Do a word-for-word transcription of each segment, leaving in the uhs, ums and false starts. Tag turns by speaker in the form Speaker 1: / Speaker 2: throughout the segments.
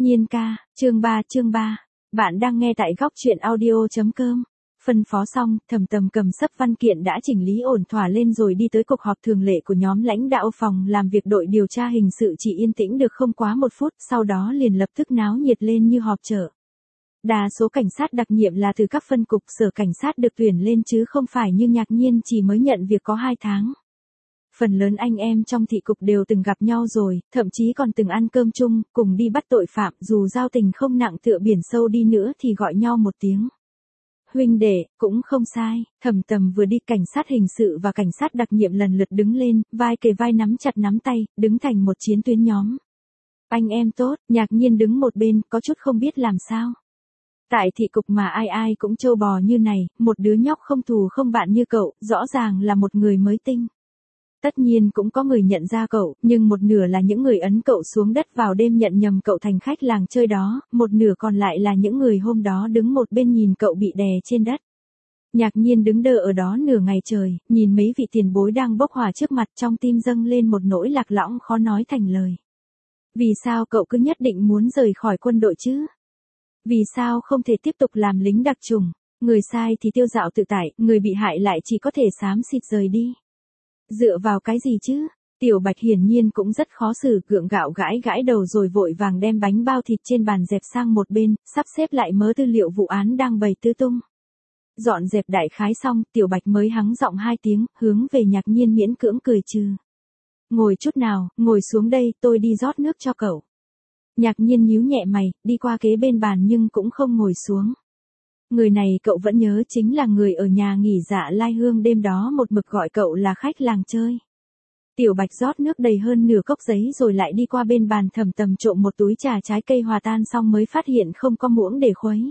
Speaker 1: Nhiên ca, chương ba chương ba. Bạn đang nghe tại góc truyện audio.com. Phân phó xong, Thẩm Tầm cầm sấp văn kiện đã chỉnh lý ổn thỏa lên rồi đi tới cuộc họp thường lệ của nhóm lãnh đạo phòng làm việc đội điều tra hình sự. Chỉ yên tĩnh được không quá một phút, sau đó liền lập tức náo nhiệt lên như họp chợ. Đa số cảnh sát đặc nhiệm là từ các phân cục sở cảnh sát được tuyển lên chứ không phải như Nhạc Nhiên chỉ mới nhận việc có hai tháng. Phần lớn anh em trong thị cục đều từng gặp nhau rồi, thậm chí còn từng ăn cơm chung, cùng đi bắt tội phạm, dù giao tình không nặng tựa biển sâu đi nữa thì gọi nhau một tiếng huynh đệ, cũng không sai. Thẩm Tầm vừa đi, cảnh sát hình sự và cảnh sát đặc nhiệm lần lượt đứng lên, vai kề vai nắm chặt nắm tay, đứng thành một chiến tuyến nhóm. Anh em tốt, Nhạc Nhiên đứng một bên, có chút không biết làm sao. Tại thị cục mà ai ai cũng trâu bò như này, một đứa nhóc không thù không bạn như cậu, rõ ràng là một người mới tinh. Tất nhiên cũng có người nhận ra cậu, nhưng một nửa là những người ấn cậu xuống đất vào đêm nhận nhầm cậu thành khách làng chơi đó, một nửa còn lại là những người hôm đó đứng một bên nhìn cậu bị đè trên đất. Nhạc Nhiên đứng đơ ở đó nửa ngày trời, nhìn mấy vị tiền bối đang bốc hỏa trước mặt, trong tim dâng lên một nỗi lạc lõng khó nói thành lời. Vì sao cậu cứ nhất định muốn rời khỏi quân đội chứ? Vì sao không thể tiếp tục làm lính đặc chủng? Người sai thì tiêu dạo tự tại, người bị hại lại chỉ có thể xám xịt rời đi. Dựa vào cái gì chứ? Tiểu Bạch hiển nhiên cũng rất khó xử, gượng gạo gãi gãi đầu rồi vội vàng đem bánh bao thịt trên bàn dẹp sang một bên, sắp xếp lại mớ tư liệu vụ án đang bày tứ tung. Dọn dẹp đại khái xong, Tiểu Bạch mới hắng giọng hai tiếng, hướng về Nhạc Nhiên miễn cưỡng cười trừ. Ngồi chút nào, ngồi xuống đây, tôi đi rót nước cho cậu. Nhạc Nhiên nhíu nhẹ mày, đi qua kế bên bàn nhưng cũng không ngồi xuống. Người này cậu vẫn nhớ, chính là người ở nhà nghỉ Dạ Lai Hương đêm đó một mực gọi cậu là khách làng chơi. Tiểu Bạch rót nước đầy hơn nửa cốc giấy rồi lại đi qua bên bàn Thẩm Tầm trộm một túi trà trái cây hòa tan xong mới phát hiện không có muỗng để khuấy.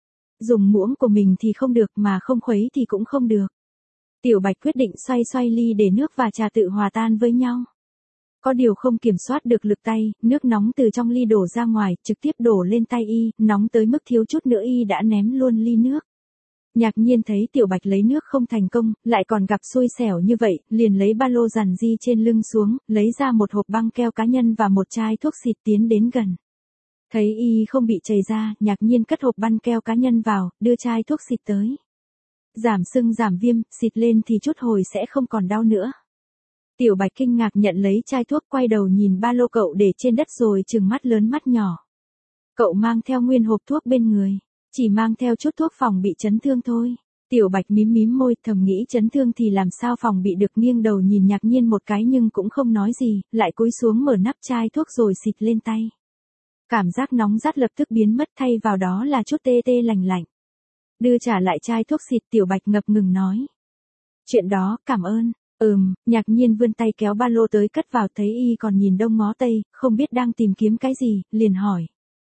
Speaker 1: Dùng muỗng của mình thì không được mà không khuấy thì cũng không được. Tiểu Bạch quyết định xoay xoay ly để nước và trà tự hòa tan với nhau. Có điều không kiểm soát được lực tay, nước nóng từ trong ly đổ ra ngoài, trực tiếp đổ lên tay y, nóng tới mức thiếu chút nữa y đã ném luôn ly nước. Nhạc Nhiên thấy Tiểu Bạch lấy nước không thành công, lại còn gặp xui xẻo như vậy, liền lấy ba lô dàn di trên lưng xuống, lấy ra một hộp băng keo cá nhân và một chai thuốc xịt tiến đến gần. Thấy y không bị chảy ra, Nhạc Nhiên cất hộp băng keo cá nhân vào, đưa chai thuốc xịt tới. Giảm sưng giảm viêm, xịt lên thì chút hồi sẽ không còn đau nữa. Tiểu Bạch kinh ngạc nhận lấy chai thuốc, quay đầu nhìn ba lô cậu để trên đất rồi trừng mắt lớn mắt nhỏ. Cậu mang theo nguyên hộp thuốc bên người, chỉ mang theo chút thuốc phòng bị chấn thương thôi. Tiểu Bạch mím mím môi, thầm nghĩ chấn thương thì làm sao phòng bị được, nghiêng đầu nhìn Nhạc Nhiên một cái nhưng cũng không nói gì, lại cúi xuống mở nắp chai thuốc rồi xịt lên tay. Cảm giác nóng rát lập tức biến mất, thay vào đó là chút tê tê lành lạnh. Đưa trả lại chai thuốc xịt, Tiểu Bạch ngập ngừng nói. Chuyện đó, cảm ơn. Ừm, Nhạc Nhiên vươn tay kéo ba lô tới cất vào, thấy y còn nhìn đông ngó tây, không biết đang tìm kiếm cái gì, liền hỏi.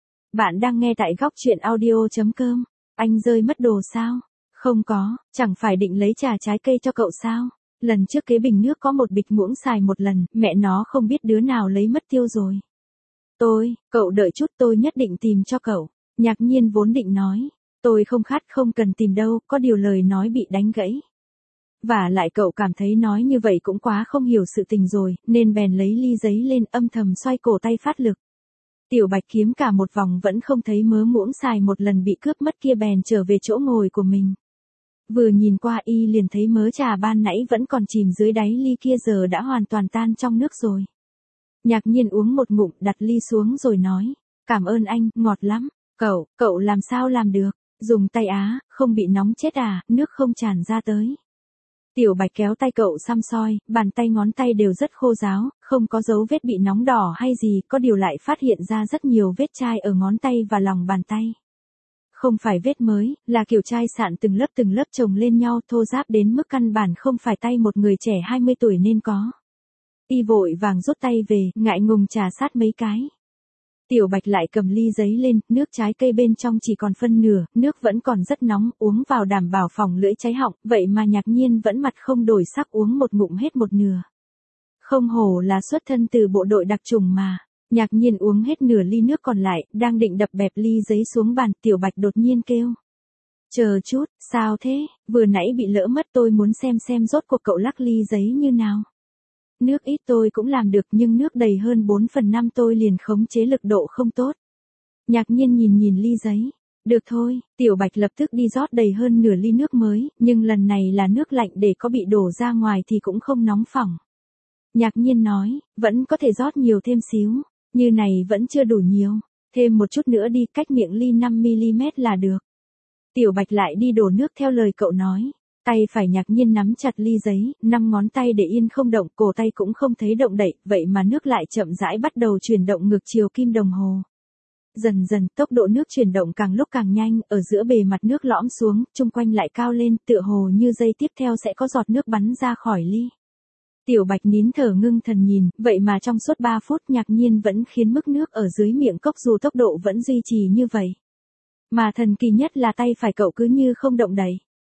Speaker 1: Bạn đang nghe tại góc truyện audio.com, anh rơi mất đồ sao? Không có, chẳng phải định lấy trà trái cây cho cậu sao? Lần trước kế bình nước có một bịch muỗng xài một lần, mẹ nó không biết đứa nào lấy mất tiêu rồi. Tôi, cậu đợi chút, tôi nhất định tìm cho cậu. Nhạc Nhiên vốn định nói, tôi không khát, không cần tìm đâu, có điều lời nói bị đánh gãy. Và lại cậu cảm thấy nói như vậy cũng quá không hiểu sự tình rồi, nên bèn lấy ly giấy lên, âm thầm xoay cổ tay phát lực. Tiểu Bạch kiếm cả một vòng vẫn không thấy mớ muỗng xài một lần bị cướp mất kia, bèn trở về chỗ ngồi của mình. Vừa nhìn qua y liền thấy mớ trà ban nãy vẫn còn chìm dưới đáy ly kia giờ đã hoàn toàn tan trong nước rồi. Nhạc Nhiên uống một ngụm, đặt ly xuống rồi nói, cảm ơn anh, ngọt lắm. Cậu, cậu làm sao làm được? Dùng tay á, không bị nóng chết à, nước không tràn ra tới. Tiểu Bạch kéo tay cậu xăm soi, bàn tay ngón tay đều rất khô ráo, không có dấu vết bị nóng đỏ hay gì, có điều lại phát hiện ra rất nhiều vết chai ở ngón tay và lòng bàn tay. Không phải vết mới, là kiểu chai sạn từng lớp từng lớp chồng lên nhau, thô ráp đến mức căn bản không phải tay một người trẻ hai mươi tuổi nên có. Y vội vàng rút tay về, ngại ngùng trà sát mấy cái. Tiểu Bạch lại cầm ly giấy lên, nước trái cây bên trong chỉ còn phân nửa, nước vẫn còn rất nóng, uống vào đảm bảo phòng lưỡi cháy họng, vậy mà Nhạc Nhiên vẫn mặt không đổi sắc uống một ngụm hết một nửa. Không hổ là xuất thân từ bộ đội đặc chủng mà. Nhạc Nhiên uống hết nửa ly nước còn lại, đang định đập bẹp ly giấy xuống bàn, Tiểu Bạch đột nhiên kêu. Chờ chút, sao thế, vừa nãy bị lỡ mất, tôi muốn xem xem rốt cuộc cậu lắc ly giấy như nào. Nước ít tôi cũng làm được nhưng nước đầy hơn bốn phần năm tôi liền khống chế lực độ không tốt. Nhạc Nhiên nhìn nhìn ly giấy. Được thôi, Tiểu Bạch lập tức đi rót đầy hơn nửa ly nước mới, nhưng lần này là nước lạnh để có bị đổ ra ngoài thì cũng không nóng phỏng. Nhạc Nhiên nói, vẫn có thể rót nhiều thêm xíu, như này vẫn chưa đủ nhiều, thêm một chút nữa đi, cách miệng ly năm mi li mét là được. Tiểu Bạch lại đi đổ nước theo lời cậu nói, tay phải Nhạc Nhiên nắm chặt ly giấy, năm ngón tay để yên không động, cổ tay cũng không thấy động đậy, vậy mà nước lại chậm rãi bắt đầu chuyển động ngược chiều kim đồng hồ. Dần dần, tốc độ nước chuyển động càng lúc càng nhanh, ở giữa bề mặt nước lõm xuống, chung quanh lại cao lên, tựa hồ như giây tiếp theo sẽ có giọt nước bắn ra khỏi ly. Tiểu Bạch nín thở ngưng thần nhìn, vậy mà trong suốt ba phút Nhạc Nhiên vẫn khiến mức nước ở dưới miệng cốc dù tốc độ vẫn duy trì như vậy. Mà thần kỳ nhất là tay phải cậu cứ như không động đậy.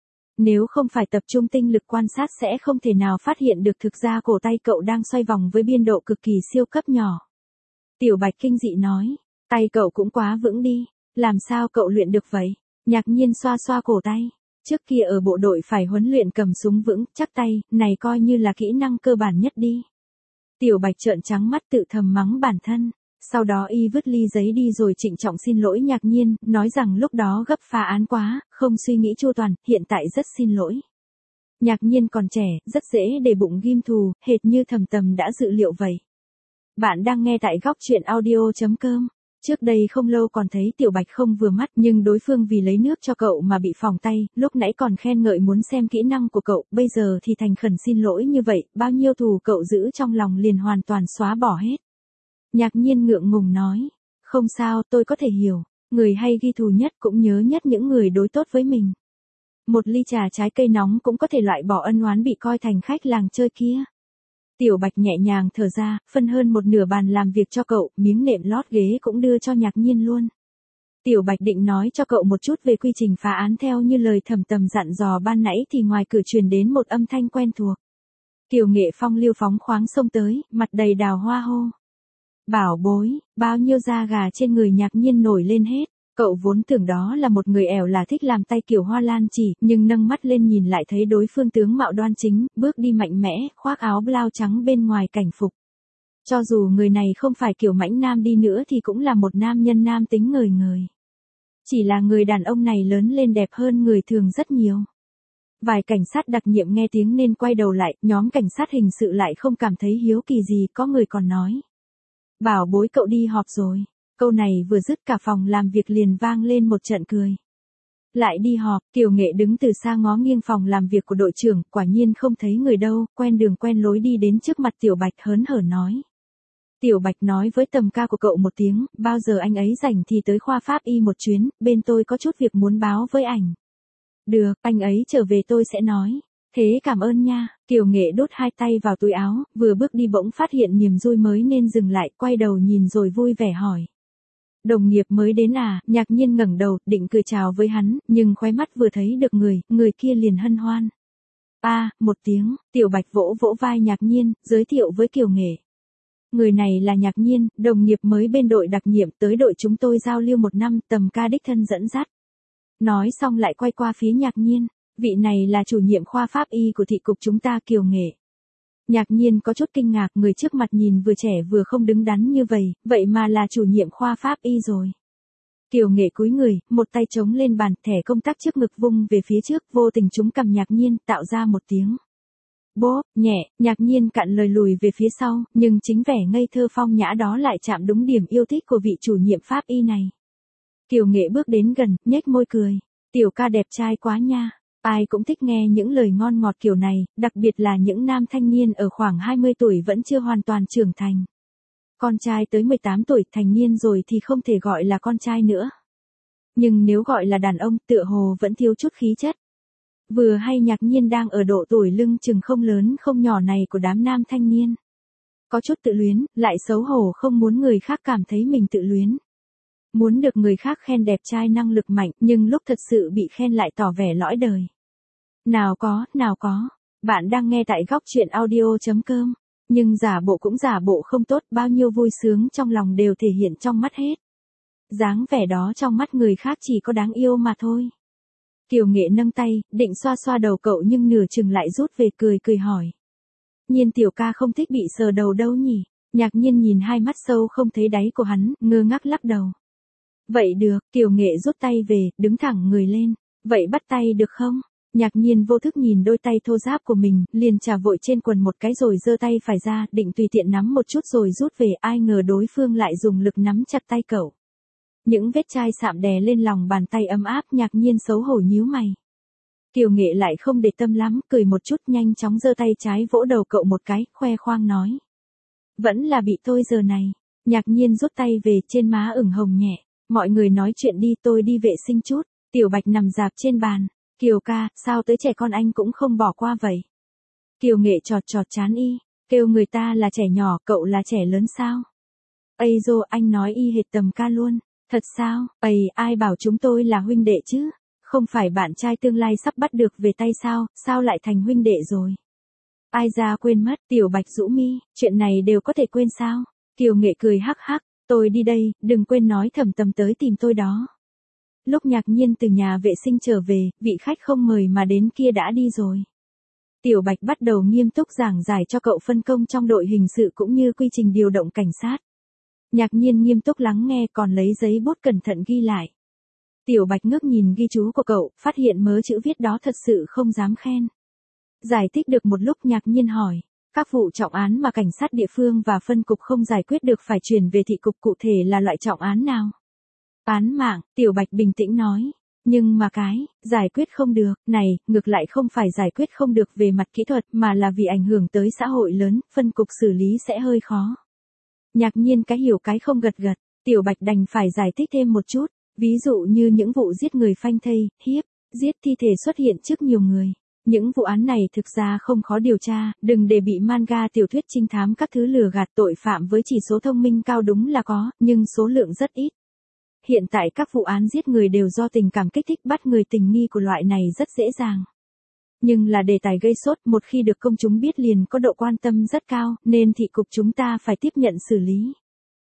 Speaker 1: Nếu không phải tập trung tinh lực quan sát sẽ không thể nào phát hiện được thực ra cổ tay cậu đang xoay vòng với biên độ cực kỳ siêu cấp nhỏ. Tiểu Bạch kinh dị nói, tay cậu cũng quá vững đi, làm sao cậu luyện được vậy? Nhạc Nhiên xoa xoa cổ tay. Trước kia ở bộ đội phải huấn luyện cầm súng vững, chắc tay, này coi như là kỹ năng cơ bản nhất đi. Tiểu Bạch trợn trắng mắt tự thầm mắng bản thân. Sau đó y vứt ly giấy đi rồi trịnh trọng xin lỗi Nhạc Nhiên, nói rằng lúc đó gấp phá án quá, không suy nghĩ chu toàn, hiện tại rất xin lỗi. Nhạc Nhiên còn trẻ, rất dễ để bụng ghim thù, hệt như Thầm Tầm đã dự liệu vậy. Bạn đang nghe tại góc truyện audio.com. Trước đây không lâu còn thấy Tiểu Bạch không vừa mắt, nhưng đối phương vì lấy nước cho cậu mà bị phỏng tay, lúc nãy còn khen ngợi muốn xem kỹ năng của cậu, bây giờ thì thành khẩn xin lỗi như vậy, bao nhiêu thù cậu giữ trong lòng liền hoàn toàn xóa bỏ hết. Nhạc Nhiên ngượng ngùng nói, không sao, tôi có thể hiểu, người hay ghi thù nhất cũng nhớ nhất những người đối tốt với mình. Một ly trà trái cây nóng cũng có thể loại bỏ ân oán bị coi thành khách làng chơi kia. Tiểu Bạch nhẹ nhàng thở ra, phân hơn một nửa bàn làm việc cho cậu, miếng nệm lót ghế cũng đưa cho Nhạc Nhiên luôn. Tiểu Bạch định nói cho cậu một chút về quy trình phá án theo như lời Thầm Tầm dặn dò ban nãy thì ngoài cửa truyền đến một âm thanh quen thuộc. Kiều Nghệ phong lưu phóng khoáng xông tới, mặt đầy đào hoa hô. Bảo bối, bao nhiêu da gà trên người Nhạc Nhiên nổi lên hết. Cậu vốn tưởng đó là một người ẻo là thích làm tay kiểu hoa lan chỉ, nhưng nâng mắt lên nhìn lại thấy đối phương tướng mạo đoan chính, bước đi mạnh mẽ, khoác áo blau trắng bên ngoài cảnh phục. Cho dù người này không phải kiểu mãnh nam đi nữa thì cũng là một nam nhân nam tính ngời ngời. Chỉ là người đàn ông này lớn lên đẹp hơn người thường rất nhiều. Vài cảnh sát đặc nhiệm nghe tiếng nên quay đầu lại, nhóm cảnh sát hình sự lại không cảm thấy hiếu kỳ gì, có người còn nói. Bảo bối cậu đi họp rồi. Câu này vừa dứt cả phòng làm việc liền vang lên một trận cười. Lại đi họp, Kiều Nghệ đứng từ xa ngó nghiêng phòng làm việc của đội trưởng, quả nhiên không thấy người đâu, quen đường quen lối đi đến trước mặt Tiểu Bạch hớn hở nói. Tiểu Bạch nói với Tầm ca của cậu một tiếng, bao giờ anh ấy rảnh thì tới khoa pháp y một chuyến, bên tôi có chút việc muốn báo với ảnh. Được, anh ấy trở về tôi sẽ nói. Thế cảm ơn nha. Kiều Nghệ đút hai tay vào túi áo, vừa bước đi bỗng phát hiện niềm vui mới nên dừng lại, quay đầu nhìn rồi vui vẻ hỏi. Đồng nghiệp mới đến à? Nhạc Nhiên ngẩng đầu, định cười chào với hắn, nhưng khóe mắt vừa thấy được người, người kia liền hân hoan. A, à, một tiếng, Tiểu Bạch vỗ vỗ vai Nhạc Nhiên, giới thiệu với Kiều Nghệ. Người này là Nhạc Nhiên, đồng nghiệp mới bên đội đặc nhiệm, tới đội chúng tôi giao lưu một năm, Tầm ca đích thân dẫn dắt. Nói xong lại quay qua phía Nhạc Nhiên, vị này là chủ nhiệm khoa pháp y của thị cục chúng ta, Kiều Nghệ. Nhạc Nhiên có chút kinh ngạc, người trước mặt nhìn vừa trẻ vừa không đứng đắn như vậy, vậy mà là chủ nhiệm khoa pháp y rồi. Kiều Nghệ cúi người, một tay chống lên bàn, thẻ công tác trước ngực vung về phía trước, vô tình trúng cằm Nhạc Nhiên, tạo ra một tiếng. Bốp, nhẹ, Nhạc Nhiên cạn lời lùi về phía sau, nhưng chính vẻ ngây thơ phong nhã đó lại chạm đúng điểm yêu thích của vị chủ nhiệm pháp y này. Kiều Nghệ bước đến gần, nhếch môi cười. Tiểu ca đẹp trai quá nha. Ai cũng thích nghe những lời ngon ngọt kiểu này, đặc biệt là những nam thanh niên ở khoảng hai mươi tuổi vẫn chưa hoàn toàn trưởng thành. Con trai tới mười tám tuổi thành niên rồi thì không thể gọi là con trai nữa. Nhưng nếu gọi là đàn ông tựa hồ vẫn thiếu chút khí chất. Vừa hay Nhạc Nhiên đang ở độ tuổi lưng chừng không lớn không nhỏ này của đám nam thanh niên. Có chút tự luyến, lại xấu hổ không muốn người khác cảm thấy mình tự luyến. Muốn được người khác khen đẹp trai năng lực mạnh, nhưng lúc thật sự bị khen lại tỏ vẻ lõi đời. Nào có, nào có. Bạn đang nghe tại góc truyện audio.com. Nhưng giả bộ cũng giả bộ không tốt, bao nhiêu vui sướng trong lòng đều thể hiện trong mắt hết. Dáng vẻ đó trong mắt người khác chỉ có đáng yêu mà thôi. Kiều Nghệ nâng tay, định xoa xoa đầu cậu nhưng nửa chừng lại rút về cười cười hỏi. Nhiên tiểu ca không thích bị sờ đầu đâu nhỉ? Nhạc Nhiên nhìn hai mắt sâu không thấy đáy của hắn, ngơ ngác lắc đầu. Vậy được, Kiều Nghệ rút tay về, đứng thẳng người lên. Vậy bắt tay được không? Nhạc Nhiên vô thức nhìn đôi tay thô ráp của mình, liền chà vội trên quần một cái rồi giơ tay phải ra, định tùy tiện nắm một chút rồi rút về, ai ngờ đối phương lại dùng lực nắm chặt tay cậu. Những vết chai sạm đè lên lòng bàn tay ấm áp, Nhạc Nhiên xấu hổ nhíu mày. Kiều Nghệ lại không để tâm lắm, cười một chút nhanh chóng giơ tay trái vỗ đầu cậu một cái, khoe khoang nói. Vẫn là bị tôi giờ này. Nhạc Nhiên rút tay về, trên má ửng hồng nhẹ. Mọi người nói chuyện đi, tôi đi vệ sinh chút. Tiểu Bạch nằm rạp trên bàn. Kiều ca, sao tới trẻ con anh cũng không bỏ qua vậy? Kiều Nghệ chọt chọt chán y, kêu người ta là trẻ nhỏ, cậu là trẻ lớn sao? Ây dô, anh nói y hệt Tầm ca luôn. Thật sao? Ây, ai bảo chúng tôi là huynh đệ chứ? Không phải bạn trai tương lai sắp bắt được về tay sao, sao lại thành huynh đệ rồi? Ai ra quên mất, Tiểu Bạch rũ mi, chuyện này đều có thể quên sao? Kiều Nghệ cười hắc hắc, tôi đi đây, đừng quên nói Thẩm Tầm tới tìm tôi đó. Lúc Nhạc Nhiên từ nhà vệ sinh trở về, vị khách không mời mà đến kia đã đi rồi. Tiểu Bạch bắt đầu nghiêm túc giảng giải cho cậu phân công trong đội hình sự cũng như quy trình điều động cảnh sát. Nhạc Nhiên nghiêm túc lắng nghe còn lấy giấy bút cẩn thận ghi lại. Tiểu Bạch ngước nhìn ghi chú của cậu, phát hiện mớ chữ viết đó thật sự không dám khen. Giải thích được một lúc Nhạc Nhiên hỏi, các vụ trọng án mà cảnh sát địa phương và phân cục không giải quyết được phải chuyển về thị cục, cụ thể là loại trọng án nào? Án mạng, Tiểu Bạch bình tĩnh nói. Nhưng mà cái, giải quyết không được, này, ngược lại không phải giải quyết không được về mặt kỹ thuật mà là vì ảnh hưởng tới xã hội lớn, phân cục xử lý sẽ hơi khó. Nhạc Nhiên cái hiểu cái không gật gật, Tiểu Bạch đành phải giải thích thêm một chút, ví dụ như những vụ giết người phanh thây, hiếp, giết thi thể xuất hiện trước nhiều người. Những vụ án này thực ra không khó điều tra, đừng để bị manga tiểu thuyết trinh thám các thứ lừa gạt, tội phạm với chỉ số thông minh cao đúng là có, nhưng số lượng rất ít. Hiện tại các vụ án giết người đều do tình cảm kích thích, bắt người tình nghi của loại này rất dễ dàng. Nhưng là đề tài gây sốt, một khi được công chúng biết liền có độ quan tâm rất cao, nên thị cục chúng ta phải tiếp nhận xử lý.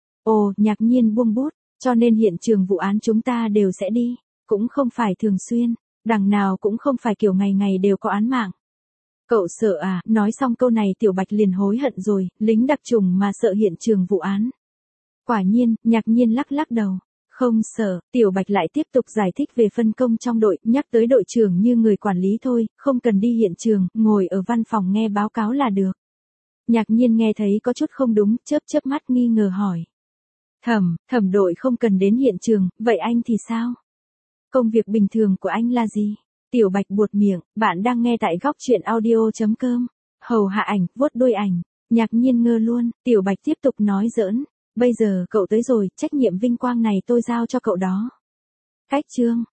Speaker 1: Ồ, Nhạc Nhiên buông bút, cho nên hiện trường vụ án chúng ta đều sẽ đi, cũng không phải thường xuyên, đằng nào cũng không phải kiểu ngày ngày đều có án mạng. Cậu sợ à? Nói xong câu này Tiểu Bạch liền hối hận rồi, lính đặc chủng mà sợ hiện trường vụ án. Quả nhiên, Nhạc Nhiên lắc lắc đầu. Không sợ, Tiểu Bạch lại tiếp tục giải thích về phân công trong đội, nhắc tới đội trưởng như người quản lý thôi, không cần đi hiện trường, ngồi ở văn phòng nghe báo cáo là được. Nhạc Nhiên nghe thấy có chút không đúng, chớp chớp mắt nghi ngờ hỏi. Thẩm, thẩm đội không cần đến hiện trường, vậy anh thì sao? Công việc bình thường của anh là gì? Tiểu Bạch buột miệng, bạn đang nghe tại góc truyện audio chấm com. Hầu hạ ảnh, vuốt đuôi ảnh. Nhạc Nhiên ngơ luôn, Tiểu Bạch tiếp tục nói giỡn. Bây giờ cậu tới rồi, trách nhiệm vinh quang này tôi giao cho cậu đó. Cách chương.